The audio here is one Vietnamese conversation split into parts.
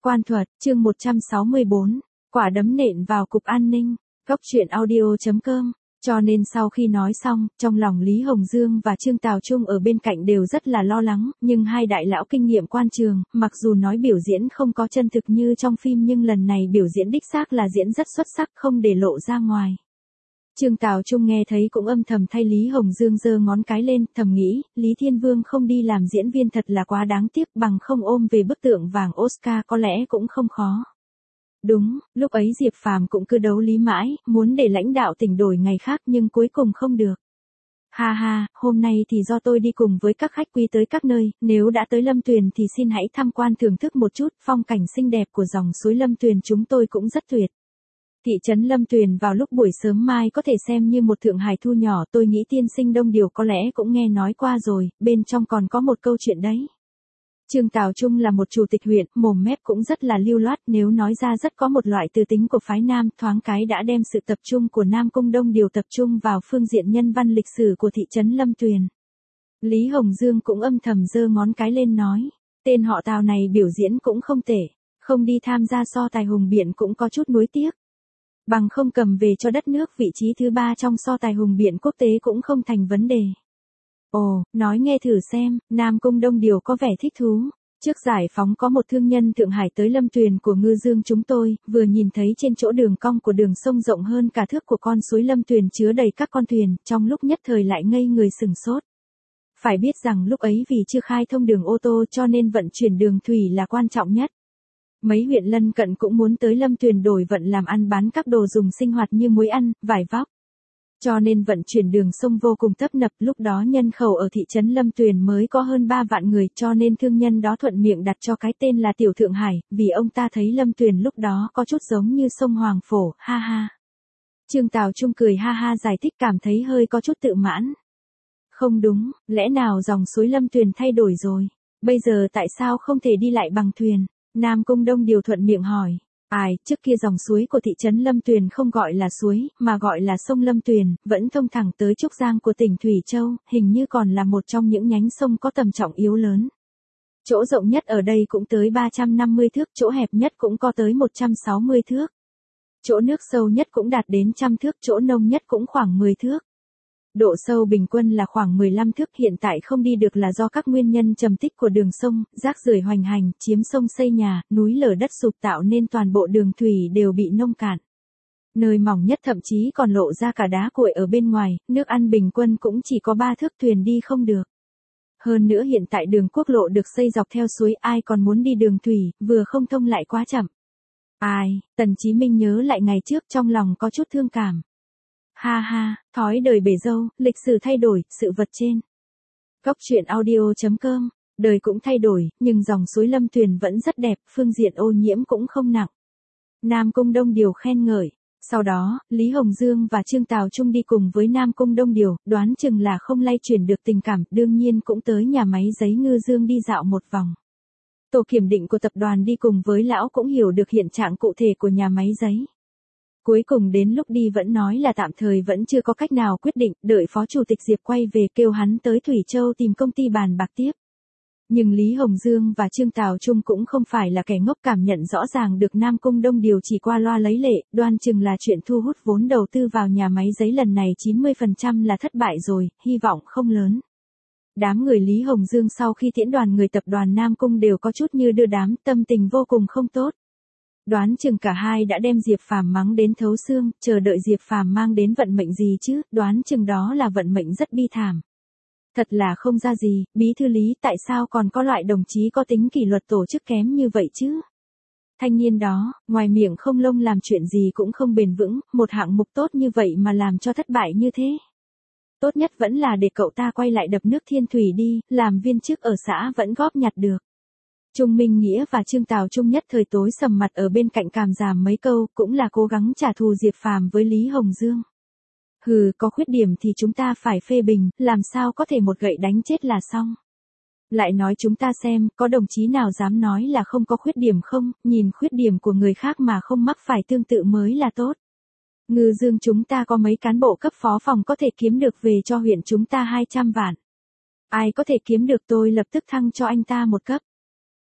Quan thuật, chương 164, quả đấm nện vào cục an ninh, góc truyện audio.com. Cho nên sau khi nói xong, trong lòng Lý Hồng Dương và Trương Tào Trung ở bên cạnh đều rất là lo lắng, nhưng hai đại lão kinh nghiệm quan trường, mặc dù nói biểu diễn không có chân thực như trong phim nhưng lần này biểu diễn đích xác là diễn rất xuất sắc, không để lộ ra ngoài. Trương Tào Trung nghe thấy cũng âm thầm thay Lý Hồng Dương giơ ngón cái lên, thầm nghĩ, Lý Thiên Vương không đi làm diễn viên thật là quá đáng tiếc, bằng không ôm về bức tượng vàng Oscar có lẽ cũng không khó. Đúng, lúc ấy Diệp Phàm cũng cứ đấu lý mãi, muốn để lãnh đạo tỉnh đổi ngày khác nhưng cuối cùng không được. Ha ha, hôm nay thì do tôi đi cùng với các khách quý tới các nơi, nếu đã tới Lâm Tuyền thì xin hãy tham quan thưởng thức một chút, phong cảnh xinh đẹp của dòng suối Lâm Tuyền chúng tôi cũng rất tuyệt. Thị trấn Lâm Tuyền vào lúc buổi sớm mai có thể xem như một thượng hải thu nhỏ, tôi nghĩ tiên sinh Đông Điều có lẽ cũng nghe nói qua rồi, bên trong còn có một câu chuyện đấy. Trương Tào Trung là một chủ tịch huyện, mồm mép cũng rất là lưu loát, nếu nói ra rất có một loại tư tính của phái Nam, thoáng cái đã đem sự tập trung của Nam Cung Đông Điều tập trung vào phương diện nhân văn lịch sử của thị trấn Lâm Tuyền. Lý Hồng Dương cũng âm thầm giơ ngón cái lên nói, tên họ Tào này biểu diễn cũng không tệ, không đi tham gia so tài hùng biện cũng có chút nuối tiếc. Bằng không cầm về cho đất nước vị trí thứ 3 trong so tài hùng biện quốc tế cũng không thành vấn đề. Ồ, nói nghe thử xem, Nam Cung Đông Điều có vẻ thích thú. Trước giải phóng có một thương nhân Thượng Hải tới Lâm Tuyền của Ngư Dương chúng tôi, vừa nhìn thấy trên chỗ đường cong của đường sông rộng hơn cả thước của con suối Lâm Tuyền chứa đầy các con thuyền, trong lúc nhất thời lại ngây người sừng sốt. Phải biết rằng lúc ấy vì chưa khai thông đường ô tô cho nên vận chuyển đường thủy là quan trọng nhất. Mấy huyện lân cận cũng muốn tới Lâm Tuyền đổi vận làm ăn bán các đồ dùng sinh hoạt như muối ăn, vải vóc. Cho nên vận chuyển đường sông vô cùng tấp nập, lúc đó nhân khẩu ở thị trấn Lâm Tuyền mới có hơn 3 vạn người, cho nên thương nhân đó thuận miệng đặt cho cái tên là Tiểu Thượng Hải, vì ông ta thấy Lâm Tuyền lúc đó có chút giống như sông Hoàng Phổ, ha ha. Trương Tào Trung cười ha ha giải thích cảm thấy hơi có chút tự mãn. Không đúng, lẽ nào dòng suối Lâm Tuyền thay đổi rồi, bây giờ tại sao không thể đi lại bằng thuyền? Nam Cung Đông Điều thuận miệng hỏi. Trước kia dòng suối của thị trấn Lâm Tuyền không gọi là suối, mà gọi là sông Lâm Tuyền, vẫn thông thẳng tới Trúc Giang của tỉnh Thủy Châu, hình như còn là một trong những nhánh sông có tầm trọng yếu lớn. Chỗ rộng nhất ở đây cũng tới 350 thước, chỗ hẹp nhất cũng có tới 160 thước. Chỗ nước sâu nhất cũng đạt đến 100 thước, chỗ nông nhất cũng khoảng 10 thước. Độ sâu bình quân là khoảng 15 thước, hiện tại không đi được là do các nguyên nhân trầm tích của đường sông, rác rưởi hoành hành, chiếm sông xây nhà, núi lở đất sụp tạo nên toàn bộ đường thủy đều bị nông cạn. Nơi mỏng nhất thậm chí còn lộ ra cả đá cuội ở bên ngoài, nước ăn bình quân cũng chỉ có 3 thước thuyền đi không được. Hơn nữa hiện tại đường quốc lộ được xây dọc theo suối, ai còn muốn đi đường thủy, vừa không thông lại quá chậm. Tần Chí Minh nhớ lại ngày trước trong lòng có chút thương cảm. Ha ha, thói đời bể dâu, lịch sử thay đổi, sự vật trên. Góc truyện audio.com, đời cũng thay đổi, nhưng dòng suối Lâm Tuyền vẫn rất đẹp, phương diện ô nhiễm cũng không nặng. Nam Cung Đông Điều khen ngợi. Sau đó, Lý Hồng Dương và Trương Tào Trung đi cùng với Nam Cung Đông Điều, đoán chừng là không lay chuyển được tình cảm, đương nhiên cũng tới nhà máy giấy Ngư Dương đi dạo một vòng. Tổ kiểm định của tập đoàn đi cùng với lão cũng hiểu được hiện trạng cụ thể của nhà máy giấy. Cuối cùng đến lúc đi vẫn nói là tạm thời vẫn chưa có cách nào quyết định, đợi Phó Chủ tịch Diệp quay về kêu hắn tới Thủy Châu tìm công ty bàn bạc tiếp. Nhưng Lý Hồng Dương và Trương Tào Trung cũng không phải là kẻ ngốc, cảm nhận rõ ràng được Nam Cung Đông Điều chỉ qua loa lấy lệ, đoan chừng là chuyện thu hút vốn đầu tư vào nhà máy giấy lần này 90% là thất bại rồi, hy vọng không lớn. Đám người Lý Hồng Dương sau khi tiễn đoàn người tập đoàn Nam Cung đều có chút như đưa đám, tâm tình vô cùng không tốt. Đoán chừng cả hai đã đem Diệp Phàm mắng đến thấu xương, chờ đợi Diệp Phàm mang đến vận mệnh gì chứ, đoán chừng đó là vận mệnh rất bi thảm. Thật là không ra gì, bí thư Lý, tại sao còn có loại đồng chí có tính kỷ luật tổ chức kém như vậy chứ? Thanh niên đó, ngoài miệng không lông làm chuyện gì cũng không bền vững, một hạng mục tốt như vậy mà làm cho thất bại như thế. Tốt nhất vẫn là để cậu ta quay lại đập nước Thiên Thủy đi, làm viên chức ở xã vẫn góp nhặt được. Trung Minh Nghĩa và Trương Tào Trung nhất thời tối sầm mặt ở bên cạnh càm ràm mấy câu, cũng là cố gắng trả thù Diệp Phàm với Lý Hồng Dương. Hừ, có khuyết điểm thì chúng ta phải phê bình, làm sao có thể một gậy đánh chết là xong. Lại nói chúng ta xem, có đồng chí nào dám nói là không có khuyết điểm không, nhìn khuyết điểm của người khác mà không mắc phải tương tự mới là tốt. Ngư Dương chúng ta có mấy cán bộ cấp phó phòng có thể kiếm được về cho huyện chúng ta 200 vạn. Ai có thể kiếm được tôi lập tức thăng cho anh ta một cấp.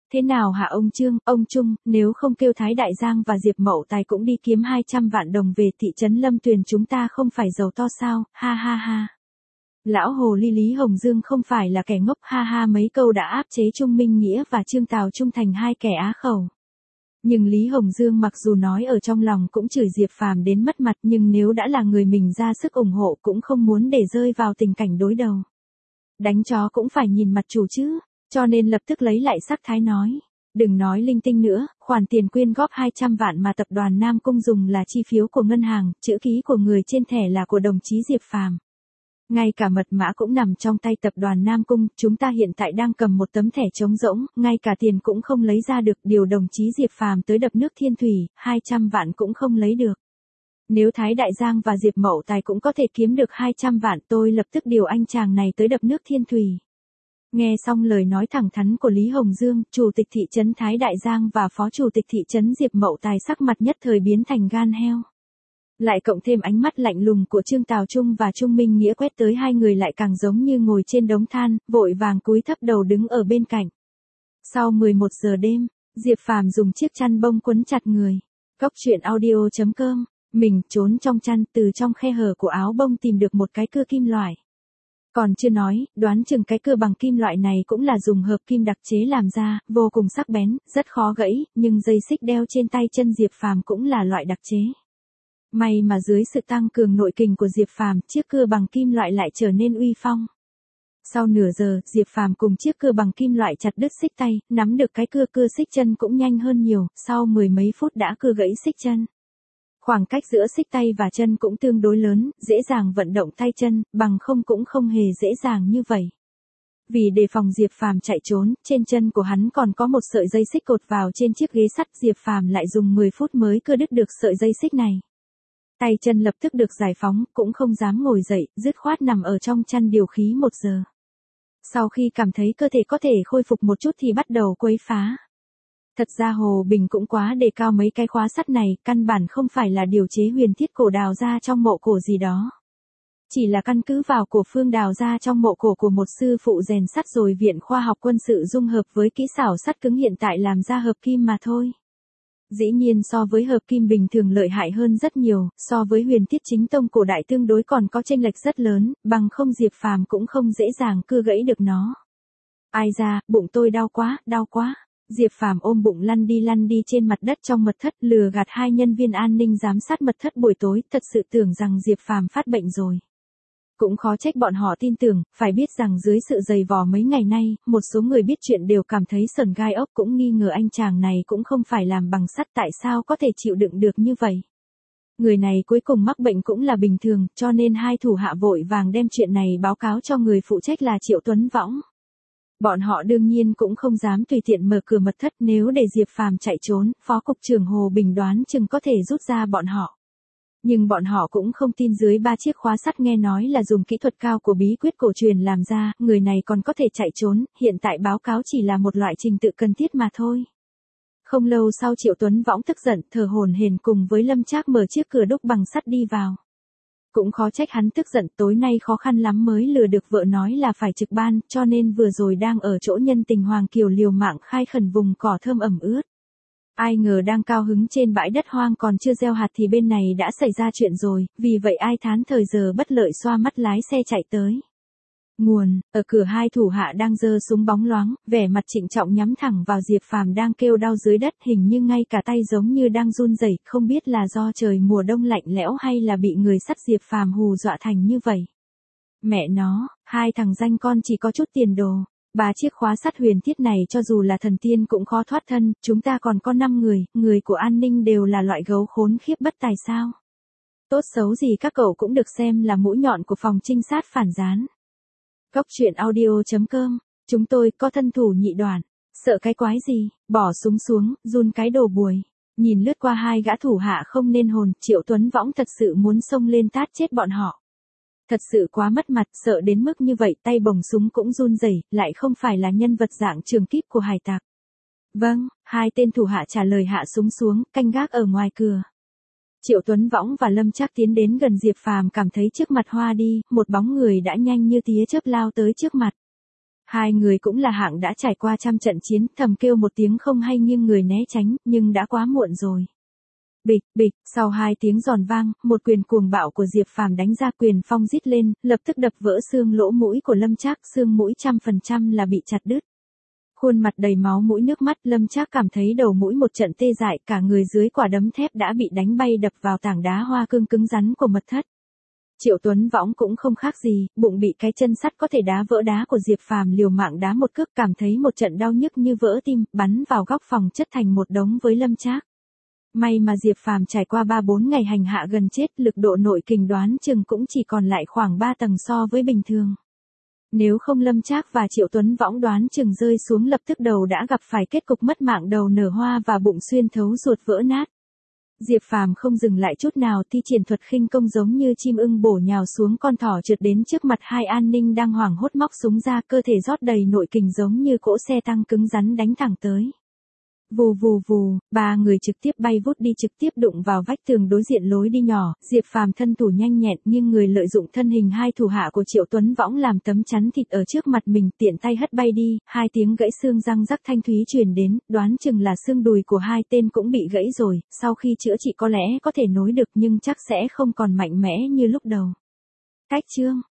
Thế nào hả ông Trương, ông Trung, nếu không kêu Thái Đại Giang và Diệp Mậu Tài cũng đi kiếm 200 vạn đồng về thị trấn Lâm Tuyền chúng ta không phải giàu to sao, ha ha ha. Lão hồ ly Lý Hồng Dương không phải là kẻ ngốc, ha ha, mấy câu đã áp chế Trung Minh Nghĩa và Trương Tào Trung thành hai kẻ á khẩu. Nhưng Lý Hồng Dương mặc dù nói ở trong lòng cũng chửi Diệp Phàm đến mất mặt, nhưng nếu đã là người mình ra sức ủng hộ cũng không muốn để rơi vào tình cảnh đối đầu. Đánh chó cũng phải nhìn mặt chủ chứ, cho nên lập tức lấy lại sắc thái nói. Đừng nói linh tinh nữa, khoản tiền quyên góp 200 vạn mà tập đoàn Nam Cung dùng là chi phiếu của ngân hàng, chữ ký của người trên thẻ là của đồng chí Diệp Phàm. Ngay cả mật mã cũng nằm trong tay tập đoàn Nam Cung, chúng ta hiện tại đang cầm một tấm thẻ trống rỗng, ngay cả tiền cũng không lấy ra được, điều đồng chí Diệp Phàm tới đập nước Thiên Thủy, 200 vạn cũng không lấy được. Nếu Thái Đại Giang và Diệp Mậu Tài cũng có thể kiếm được 200 vạn, tôi lập tức điều anh chàng này tới đập nước Thiên Thủy. Nghe xong lời nói thẳng thắn của Lý Hồng Dương, chủ tịch thị trấn Thái Đại Giang và phó chủ tịch thị trấn Diệp Mậu Tài sắc mặt nhất thời biến thành gan heo. Lại cộng thêm ánh mắt lạnh lùng của Trương Tào Trung và Trung Minh Nghĩa quét tới hai người lại càng giống như ngồi trên đống than, vội vàng cúi thấp đầu đứng ở bên cạnh. Sau 11 giờ đêm, Diệp Phàm dùng chiếc chăn bông quấn chặt người. Cốc truyện audio.com, mình trốn trong chăn, từ trong khe hở của áo bông tìm được một cái cưa kim loại. Còn chưa nói, đoán chừng cái cưa bằng kim loại này cũng là dùng hợp kim đặc chế làm ra, vô cùng sắc bén, rất khó gãy, nhưng dây xích đeo trên tay chân Diệp Phàm cũng là loại đặc chế. May mà dưới sự tăng cường nội kình của Diệp Phàm, chiếc cưa bằng kim loại lại trở nên uy phong. Sau nửa giờ, Diệp Phàm cùng chiếc cưa bằng kim loại chặt đứt xích tay, nắm được cái cưa xích chân cũng nhanh hơn nhiều, sau 10 mấy phút đã cưa gãy xích chân. Khoảng cách giữa xích tay và chân cũng tương đối lớn, dễ dàng vận động tay chân, bằng không cũng không hề dễ dàng như vậy. Vì đề phòng Diệp Phàm chạy trốn, trên chân của hắn còn có một sợi dây xích cột vào trên chiếc ghế sắt, Diệp Phàm lại dùng 10 phút mới cưa đứt được sợi dây xích này. Tay chân lập tức được giải phóng, cũng không dám ngồi dậy, dứt khoát nằm ở trong chăn điều khí 1 giờ. Sau khi cảm thấy cơ thể có thể khôi phục một chút thì bắt đầu quấy phá. Thật ra Hồ Bình cũng quá đề cao mấy cái khóa sắt này, căn bản không phải là điều chế huyền thiết cổ đào ra trong mộ cổ gì đó. Chỉ là căn cứ vào cổ phương đào ra trong mộ cổ của một sư phụ rèn sắt rồi Viện Khoa học Quân sự dung hợp với kỹ xảo sắt cứng hiện tại làm ra hợp kim mà thôi. Dĩ nhiên so với hợp kim bình thường lợi hại hơn rất nhiều, so với huyền thiết chính tông cổ đại tương đối còn có chênh lệch rất lớn, bằng không Diệp Phàm cũng không dễ dàng cưa gãy được nó. Ai da, bụng tôi đau quá, đau quá. Diệp Phàm ôm bụng lăn đi trên mặt đất trong mật thất, lừa gạt hai nhân viên an ninh giám sát mật thất buổi tối, thật sự tưởng rằng Diệp Phàm phát bệnh rồi. Cũng khó trách bọn họ tin tưởng, phải biết rằng dưới sự dày vò mấy ngày nay, một số người biết chuyện đều cảm thấy sởn gai ốc, cũng nghi ngờ anh chàng này cũng không phải làm bằng sắt, tại sao có thể chịu đựng được như vậy. Người này cuối cùng mắc bệnh cũng là bình thường, cho nên hai thủ hạ vội vàng đem chuyện này báo cáo cho người phụ trách là Triệu Tuấn Võng. Bọn họ đương nhiên cũng không dám tùy tiện mở cửa mật thất, nếu để Diệp Phàm chạy trốn, Phó cục trưởng Hồ Bình đoán chừng có thể rút ra bọn họ. Nhưng bọn họ cũng không tin dưới 3 chiếc khóa sắt nghe nói là dùng kỹ thuật cao của bí quyết cổ truyền làm ra, người này còn có thể chạy trốn, hiện tại báo cáo chỉ là một loại trình tự cần thiết mà thôi. Không lâu sau Triệu Tuấn Võng tức giận, thở hổn hển cùng với Lâm Trác mở chiếc cửa đúc bằng sắt đi vào. Cũng khó trách hắn tức giận, tối nay khó khăn lắm mới lừa được vợ nói là phải trực ban, cho nên vừa rồi đang ở chỗ nhân tình Hoàng Kiều liều mạng khai khẩn vùng cỏ thơm ẩm ướt. Ai ngờ đang cao hứng trên bãi đất hoang còn chưa gieo hạt thì bên này đã xảy ra chuyện rồi, vì vậy ai thán thời giờ bất lợi xoa mắt lái xe chạy tới. Nguồn, ở cửa hai thủ hạ đang giơ súng bóng loáng, vẻ mặt trịnh trọng nhắm thẳng vào Diệp Phàm đang kêu đau dưới đất, hình như ngay cả tay giống như đang run rẩy, không biết là do trời mùa đông lạnh lẽo hay là bị người sắt Diệp Phàm hù dọa thành như vậy. Mẹ nó, hai thằng danh con chỉ có chút tiền đồ. 3 chiếc khóa sắt huyền thiết này cho dù là thần tiên cũng khó thoát thân, chúng ta còn có 5 người, người của an ninh đều là loại gấu khốn khiếp bất tài sao. Tốt xấu gì các cậu cũng được xem là mũi nhọn của phòng trinh sát phản gián. Cốc truyện audio.com, chúng tôi có thân thủ nhị đoàn, sợ cái quái gì, bỏ súng xuống, run cái đồ buổi. Nhìn lướt qua hai gã thủ hạ không nên hồn, Triệu Tuấn Võng thật sự muốn xông lên tát chết bọn họ. Thật sự quá mất mặt, sợ đến mức như vậy, tay bồng súng cũng run rẩy, lại không phải là nhân vật dạng trường kíp của hải tặc. Vâng, hai tên thủ hạ trả lời hạ súng xuống, canh gác ở ngoài cửa. Triệu Tuấn Võng và Lâm Trác tiến đến gần Diệp Phàm cảm thấy trước mặt hoa đi, một bóng người đã nhanh như tia chớp lao tới trước mặt. Hai người cũng là hạng đã trải qua trăm trận chiến, thầm kêu một tiếng không hay nghiêng người né tránh, nhưng đã quá muộn rồi. Bịch, bịch, sau 2 tiếng giòn vang, một quyền cuồng bạo của Diệp Phàm đánh ra, quyền phong rít lên, lập tức đập vỡ xương lỗ mũi của Lâm Trác, xương mũi 100% là bị chặt đứt. Khuôn mặt đầy máu mũi nước mắt, Lâm Trác cảm thấy đầu mũi một trận tê dại, cả người dưới quả đấm thép đã bị đánh bay đập vào tảng đá hoa cương cứng rắn của mật thất. Triệu Tuấn Võng cũng không khác gì, bụng bị cái chân sắt có thể đá vỡ đá của Diệp Phàm liều mạng đá một cước, cảm thấy một trận đau nhức như vỡ tim, bắn vào góc phòng chất thành một đống với Lâm Trác. May mà Diệp Phàm trải qua 3-4 ngày hành hạ gần chết, lực độ nội kình đoán chừng cũng chỉ còn lại khoảng 3 tầng so với bình thường. Nếu không Lâm Trác và Triệu Tuấn Võng đoán chừng rơi xuống lập tức đầu đã gặp phải kết cục mất mạng, đầu nở hoa và bụng xuyên thấu ruột vỡ nát. Diệp Phàm không dừng lại chút nào, thi triển thuật khinh công giống như chim ưng bổ nhào xuống con thỏ, trượt đến trước mặt hai an ninh đang hoảng hốt, móc súng ra, cơ thể rót đầy nội kình giống như cỗ xe tăng cứng rắn đánh thẳng tới. Vù vù vù, 3 người trực tiếp bay vút đi, trực tiếp đụng vào vách tường đối diện lối đi nhỏ. Diệp Phàm thân thủ nhanh nhẹn, nhưng người lợi dụng thân hình hai thủ hạ của Triệu Tuấn Võng làm tấm chắn thịt ở trước mặt mình, tiện tay hất bay đi. 2 tiếng gãy xương răng rắc thanh thúy truyền đến, đoán chừng là xương đùi của hai tên cũng bị gãy rồi, sau khi chữa trị có lẽ có thể nối được nhưng chắc sẽ không còn mạnh mẽ như lúc đầu. Cách chương